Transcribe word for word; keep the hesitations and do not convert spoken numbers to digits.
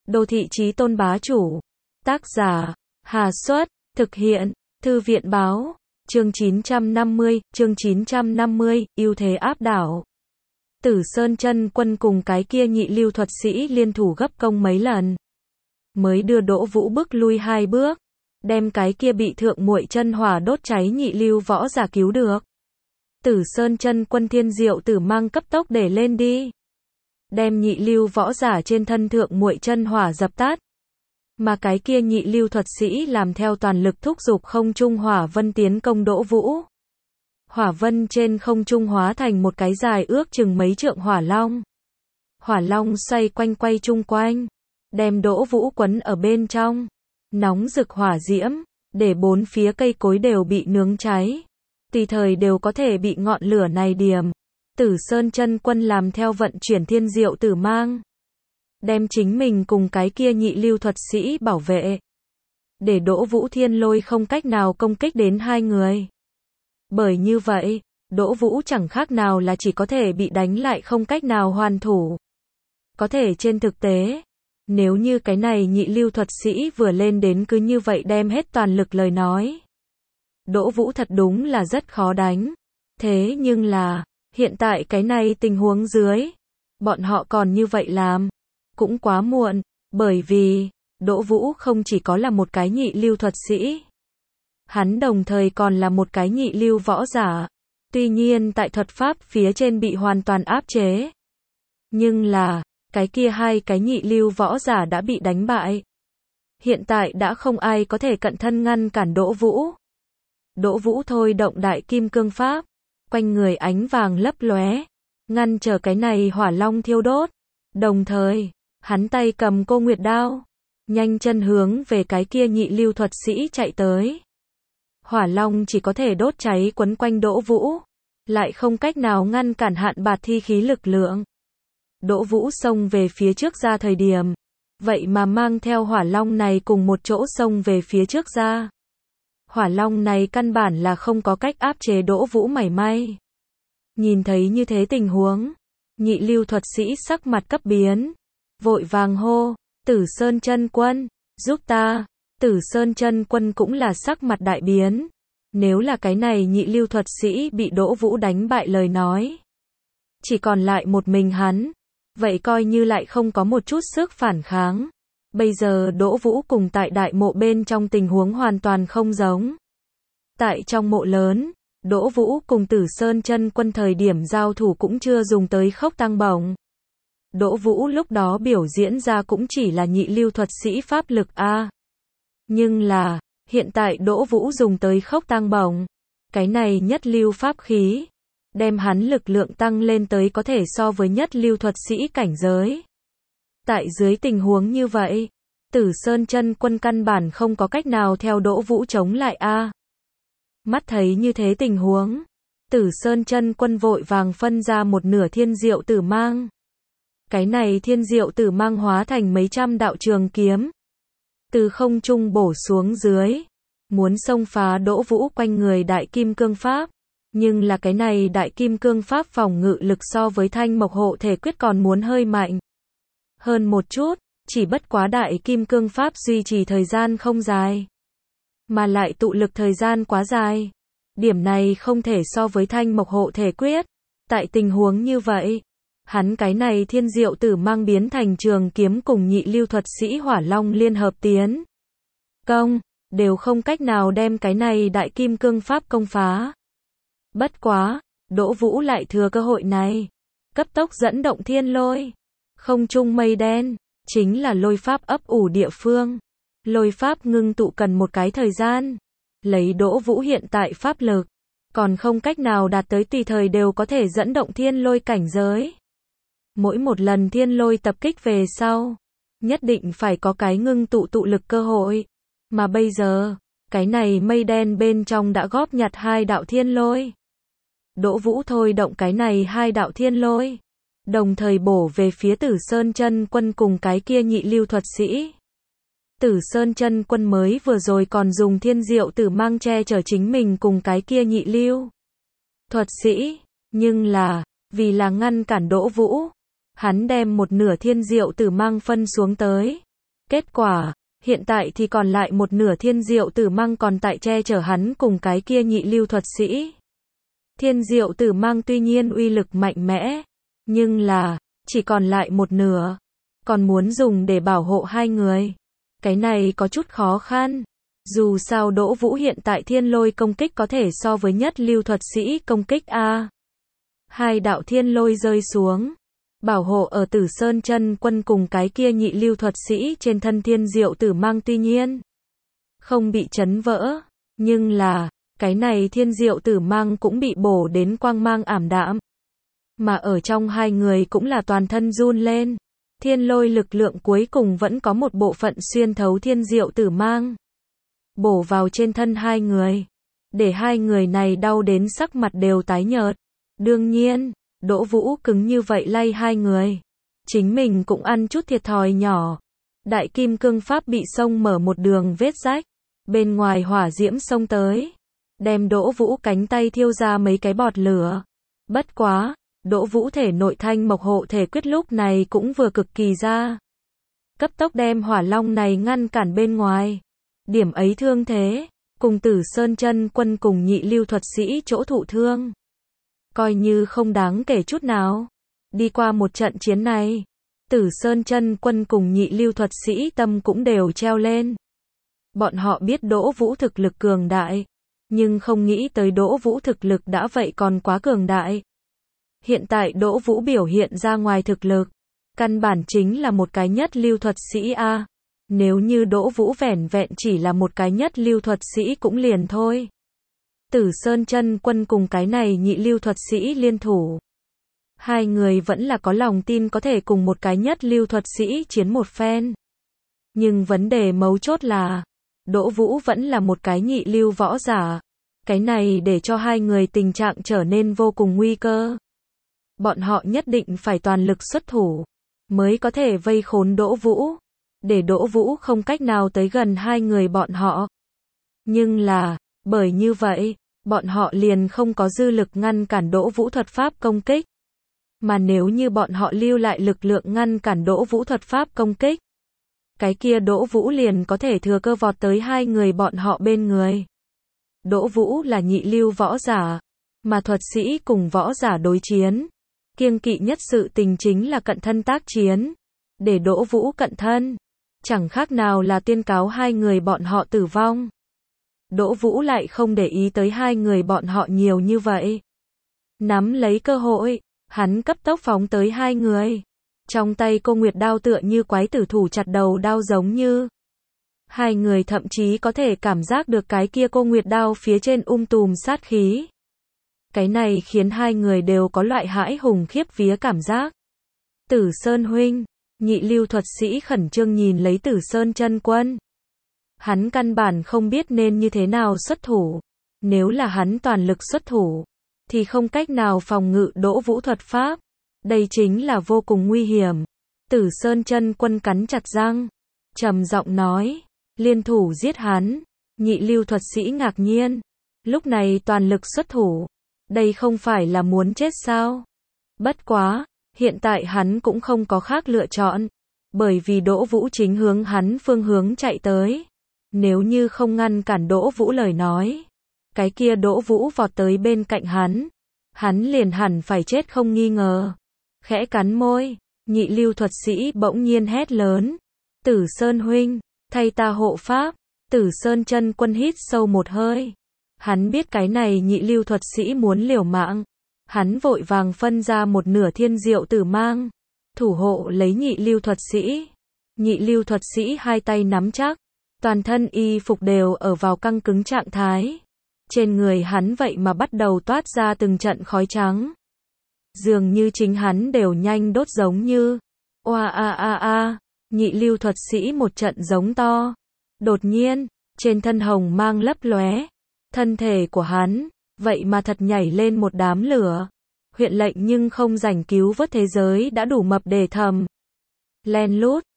Đô thị chí tôn bá chủ. Tác giả, Hà Xuất, thực hiện, Thư viện báo, chương chín trăm năm mươi, chương chín trăm năm mươi, ưu thế áp đảo. Tử Sơn Chân Quân cùng cái kia nhị lưu thuật sĩ liên thủ gấp công mấy lần, mới đưa Đỗ Vũ bước lui hai bước, đem cái kia bị thượng muội chân hỏa đốt cháy nhị lưu võ giả cứu được. Tử Sơn Chân Quân thiên diệu tử mang cấp tốc để lên đi, đem nhị lưu võ giả trên thân thượng muội chân hỏa dập tắt. Mà cái kia nhị lưu thuật sĩ làm theo toàn lực thúc giục không trung hỏa vân tiến công Đỗ Vũ. Hỏa vân trên không trung hóa thành một cái dài ước chừng mấy trượng hỏa long. Hỏa long xoay quanh quay chung quanh, đem Đỗ Vũ quấn ở bên trong, nóng rực hỏa diễm, để bốn phía cây cối đều bị nướng cháy, tùy thời đều có thể bị ngọn lửa này điểm. Tử Sơn Chân Quân làm theo vận chuyển thiên diệu tử mang, đem chính mình cùng cái kia nhị lưu thuật sĩ bảo vệ, để Đỗ Vũ thiên lôi không cách nào công kích đến hai người. Bởi như vậy, Đỗ Vũ chẳng khác nào là chỉ có thể bị đánh lại không cách nào hoàn thủ. Có thể trên thực tế, nếu như cái này nhị lưu thuật sĩ vừa lên đến cứ như vậy đem hết toàn lực lời nói, Đỗ Vũ thật đúng là rất khó đánh. Thế nhưng là, hiện tại cái này tình huống dưới, bọn họ còn như vậy làm, cũng quá muộn, bởi vì, Đỗ Vũ không chỉ có là một cái nhị lưu thuật sĩ, hắn đồng thời còn là một cái nhị lưu võ giả, tuy nhiên tại thuật pháp phía trên bị hoàn toàn áp chế. Nhưng là, cái kia hai cái nhị lưu võ giả đã bị đánh bại. Hiện tại đã không ai có thể cận thân ngăn cản Đỗ Vũ. Đỗ Vũ thôi động đại kim cương pháp, quanh người ánh vàng lấp lóe, ngăn trở cái này hỏa long thiêu đốt. Đồng thời, hắn tay cầm cô nguyệt đao, nhanh chân hướng về cái kia nhị lưu thuật sĩ chạy tới. Hỏa long chỉ có thể đốt cháy quấn quanh Đỗ Vũ, lại không cách nào ngăn cản hạn bạt thi khí lực lượng. Đỗ Vũ xông về phía trước ra thời điểm, vậy mà mang theo hỏa long này cùng một chỗ xông về phía trước ra. Hỏa long này căn bản là không có cách áp chế Đỗ Vũ mảy may. Nhìn thấy như thế tình huống, nhị lưu thuật sĩ sắc mặt cấp biến, vội vàng hô, Tử Sơn Chân Quân, giúp ta. Tử Sơn Chân Quân cũng là sắc mặt đại biến. Nếu là cái này nhị lưu thuật sĩ bị Đỗ Vũ đánh bại lời nói, chỉ còn lại một mình hắn, vậy coi như lại không có một chút sức phản kháng. Bây giờ Đỗ Vũ cùng tại đại mộ bên trong tình huống hoàn toàn không giống. Tại trong mộ lớn, Đỗ Vũ cùng Tử Sơn Chân Quân thời điểm giao thủ cũng chưa dùng tới khốc tăng bổng. Đỗ Vũ lúc đó biểu diễn ra cũng chỉ là nhị lưu thuật sĩ pháp lực A. Nhưng là, hiện tại Đỗ Vũ dùng tới khốc tăng bổng, cái này nhất lưu pháp khí, đem hắn lực lượng tăng lên tới có thể so với nhất lưu thuật sĩ cảnh giới. Tại dưới tình huống như vậy, Tử Sơn Chân Quân căn bản không có cách nào theo Đỗ Vũ chống lại a. Mắt thấy như thế tình huống, Tử Sơn Chân Quân vội vàng phân ra một nửa thiên diệu tử mang. Cái này thiên diệu tử mang hóa thành mấy trăm đạo trường kiếm, từ không trung bổ xuống dưới, muốn xông phá Đỗ Vũ quanh người đại kim cương pháp. Nhưng là cái này đại kim cương pháp phòng ngự lực so với thanh mộc hộ thể quyết còn muốn hơi mạnh hơn một chút, chỉ bất quá đại kim cương pháp duy trì thời gian không dài, mà lại tụ lực thời gian quá dài. Điểm này không thể so với thanh mộc hộ thể quyết. Tại tình huống như vậy, hắn cái này thiên diệu tử mang biến thành trường kiếm cùng nhị lưu thuật sĩ hỏa long liên hợp tiến công, đều không cách nào đem cái này đại kim cương pháp công phá. Bất quá, Đỗ Vũ lại thừa cơ hội này, cấp tốc dẫn động thiên lôi. Không trung mây đen, chính là lôi pháp ấp ủ địa phương. Lôi pháp ngưng tụ cần một cái thời gian. Lấy Đỗ Vũ hiện tại pháp lực, còn không cách nào đạt tới tùy thời đều có thể dẫn động thiên lôi cảnh giới. Mỗi một lần thiên lôi tập kích về sau, nhất định phải có cái ngưng tụ tụ lực cơ hội. Mà bây giờ, cái này mây đen bên trong đã góp nhặt hai đạo thiên lôi. Đỗ Vũ thôi động cái này hai đạo thiên lôi, đồng thời bổ về phía Tử Sơn Chân Quân cùng cái kia nhị lưu thuật sĩ. Tử Sơn Chân Quân mới vừa rồi còn dùng thiên diệu tử mang che chở chính mình cùng cái kia nhị lưu thuật sĩ, nhưng là, vì là ngăn cản Đỗ Vũ, hắn đem một nửa thiên diệu tử mang phân xuống tới, Kết quả, hiện tại thì còn lại một nửa Thiên Diệu Tử Mang còn tại che chở hắn cùng cái kia nhị lưu thuật sĩ. Thiên Diệu Tử Mang tuy nhiên uy lực mạnh mẽ, nhưng là, chỉ còn lại một nửa, còn muốn dùng để bảo hộ hai người. Cái này có chút khó khăn. Dù sao Đỗ Vũ hiện tại thiên lôi công kích có thể so với nhất lưu thuật sĩ công kích a. Hai đạo thiên lôi rơi xuống, bảo hộ ở Tử Sơn Chân Quân cùng cái kia nhị lưu thuật sĩ trên thân Thiên Diệu Tử Mang tuy nhiên không bị chấn vỡ, nhưng là, cái này Thiên Diệu Tử Mang cũng bị bổ đến quang mang ảm đạm. Mà ở trong hai người cũng là toàn thân run lên. Thiên lôi lực lượng cuối cùng vẫn có một bộ phận xuyên thấu Thiên Diệu Tử Mang, bổ vào trên thân hai người, để hai người này đau đến sắc mặt đều tái nhợt. Đương nhiên, Đỗ Vũ cứng như vậy lay hai người, chính mình cũng ăn chút thiệt thòi nhỏ. Đại kim cương pháp bị xông mở một đường vết rách, bên ngoài hỏa diễm xông tới, đem Đỗ Vũ cánh tay thiêu ra mấy cái bọt lửa. Bất quá, Đỗ Vũ thể nội thanh mộc hộ thể quyết lúc này cũng vừa cực kỳ ra, cấp tốc đem hỏa long này ngăn cản bên ngoài. Điểm ấy thương thế, cùng Tử Sơn Chân Quân cùng nhị lưu thuật sĩ chỗ thụ thương, coi như không đáng kể chút nào. Đi qua một trận chiến này, Tử Sơn Chân Quân cùng nhị lưu thuật sĩ tâm cũng đều treo lên. Bọn họ biết Đỗ Vũ thực lực cường đại, nhưng không nghĩ tới Đỗ Vũ thực lực đã vậy còn quá cường đại. Hiện tại Đỗ Vũ biểu hiện ra ngoài thực lực, căn bản chính là một cái nhất lưu thuật sĩ a. Nếu như Đỗ Vũ vẻn vẹn chỉ là một cái nhất lưu thuật sĩ cũng liền thôi. Tử Sơn Chân Quân cùng cái này nhị lưu thuật sĩ liên thủ, hai người vẫn là có lòng tin có thể cùng một cái nhất lưu thuật sĩ chiến một phen. Nhưng vấn đề mấu chốt là, Đỗ Vũ vẫn là một cái nhị lưu võ giả. Cái này để cho hai người tình trạng trở nên vô cùng nguy cơ. Bọn họ nhất định phải toàn lực xuất thủ, mới có thể vây khốn Đỗ Vũ, để Đỗ Vũ không cách nào tới gần hai người bọn họ. Nhưng là, bởi như vậy, bọn họ liền không có dư lực ngăn cản Đỗ Vũ thuật pháp công kích. Mà nếu như bọn họ lưu lại lực lượng ngăn cản Đỗ Vũ thuật pháp công kích, cái kia Đỗ Vũ liền có thể thừa cơ vọt tới hai người bọn họ bên người. Đỗ Vũ là nhị lưu võ giả, mà thuật sĩ cùng võ giả đối chiến, kiêng kỵ nhất sự tình chính là cận thân tác chiến. Để Đỗ Vũ cận thân, chẳng khác nào là tuyên cáo hai người bọn họ tử vong. Đỗ Vũ lại không để ý tới hai người bọn họ nhiều như vậy. Nắm lấy cơ hội, hắn cấp tốc phóng tới hai người. Trong tay cô Nguyệt đao tựa như quái tử thủ chặt đầu đao giống như. Hai người thậm chí có thể cảm giác được cái kia cô Nguyệt đao phía trên um tùm sát khí. Cái này khiến hai người đều có loại hãi hùng khiếp vía cảm giác. Tử Sơn huynh, nhị lưu thuật sĩ khẩn trương nhìn lấy Tử Sơn Chân Quân. Hắn căn bản không biết nên như thế nào xuất thủ. Nếu là hắn toàn lực xuất thủ, thì không cách nào phòng ngự Đỗ Vũ thuật pháp. Đây chính là vô cùng nguy hiểm. Tử Sơn Chân Quân cắn chặt răng, trầm giọng nói, liên thủ giết hắn. Nhị lưu thuật sĩ ngạc nhiên, lúc này toàn lực xuất thủ, đây không phải là muốn chết sao? Bất quá, hiện tại hắn cũng không có khác lựa chọn, bởi vì Đỗ Vũ chính hướng hắn phương hướng chạy tới. Nếu như không ngăn cản Đỗ Vũ lời nói, cái kia Đỗ Vũ vọt tới bên cạnh hắn, hắn liền hẳn phải chết không nghi ngờ. Khẽ cắn môi, nhị lưu thuật sĩ bỗng nhiên hét lớn, Tử Sơn huynh, thay ta hộ pháp. Tử Sơn Chân Quân hít sâu một hơi. Hắn biết cái này nhị lưu thuật sĩ muốn liều mạng. Hắn vội vàng phân ra một nửa Thiên Diệu Tử Mang, thủ hộ lấy nhị lưu thuật sĩ. Nhị lưu thuật sĩ hai tay nắm chắc, toàn thân y phục đều ở vào căng cứng trạng thái. Trên người hắn vậy mà bắt đầu toát ra từng trận khói trắng. Dường như chính hắn đều nhanh đốt giống như. Oa a a a, nhị lưu thuật sĩ một trận giống to. Đột nhiên, trên thân hồng mang lấp lóe, thân thể của hắn, vậy mà thật nhảy lên một đám lửa. Huyện lệnh nhưng không rảnh cứu vớt thế giới đã đủ mập để thầm. Len lút,